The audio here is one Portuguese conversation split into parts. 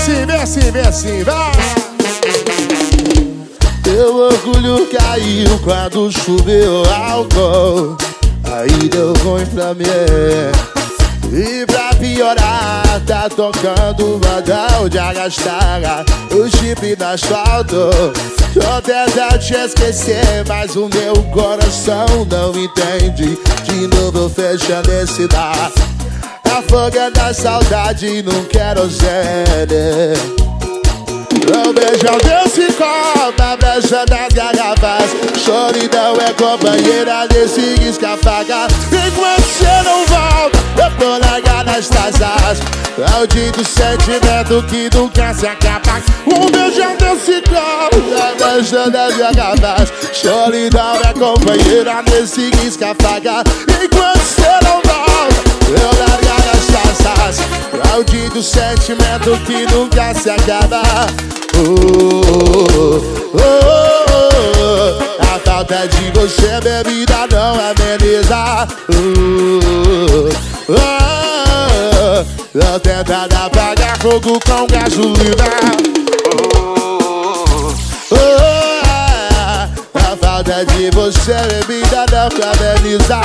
vem assim, vai. Teu orgulho caiu quando choveu álcool, aí deu ruim pra mim. E pra piorar, tá tocando modão de arrastar o chip no asfalto. Tô tentando te esquecer, mas o meu coração não entende. De novo fechando esse bar, afogando a saudade num querosene. O beijão desse copo, a brecha das garrafas. Solidão é companheira desse escafaga. Enquanto você não volta, eu tô largado nas taças. Maldito sentimento que nunca se acaba. O beijão desse copo, a brecha das garrafas. Solidão é companheira desse escafaga. Enquanto você não volta, eu largado nas taças. Maldito sentimento que nunca se acaba. A falta de você, bebida, não ameniza. Tô tentando apagar fogo com gasolina. A falta de você, bebida, não ameniza.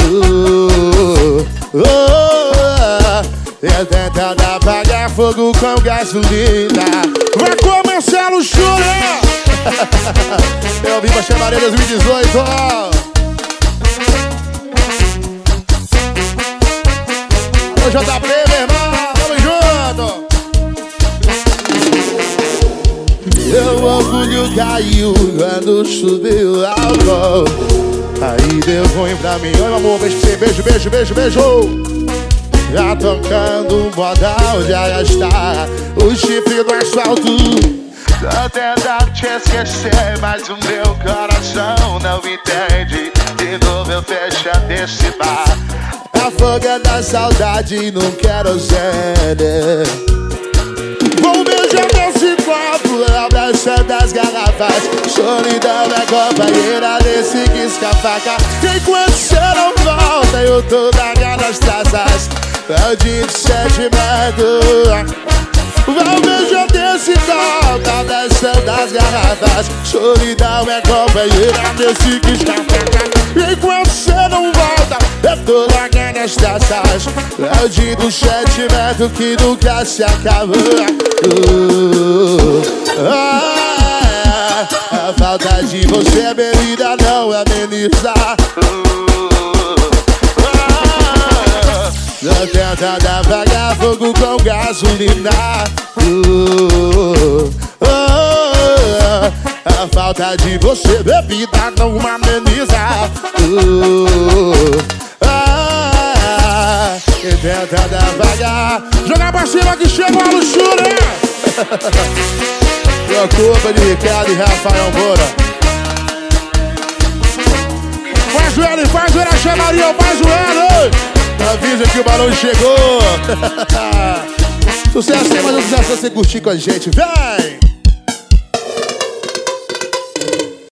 Eu tentando apagar fogo com gasolina. Vai com Marcelo Júnior. Eu vim pra Chamaria 2018, ó. Alô, JP, meu irmão, tamo junto. Meu orgulho caiu quando subiu álcool, aí deu ruim pra mim. Oi, meu amor, beijo pra você, beijo, beijo, beijo, beijo. Já tocando um modal de arrastar o chifre do asfalto. Tô tentando te esquecer, mas o meu coração não entende. De novo eu fechando esse bar, afogando a saudade num querosene. Vou beijar nesse copo, abraçando as garrafas. Solidão é companheira desse que escafaca. Enquanto você não volta, eu tô largando as taças. Maldito sentimento. Vou beijar desse copo, abraçando as garrafas. Solidão é companheira desse que escafaca. Enquanto você não volta, eu tô largando as taças. Maldito sentimento que nunca se acaba. A falta de você, bebida, não ameniza. Tô tentando apagar fogo com gasolina. A falta de você, bebida, não ameniza. Tentando apagar. Jogar pra cima que chegou a luxúria. Preocupa de Ricardo e Rafael Moura. Faz o Era Chamaria, faz o Era. Avisa que o balão chegou. Sucesso, mas um sucesso você curtir com a gente. Vem!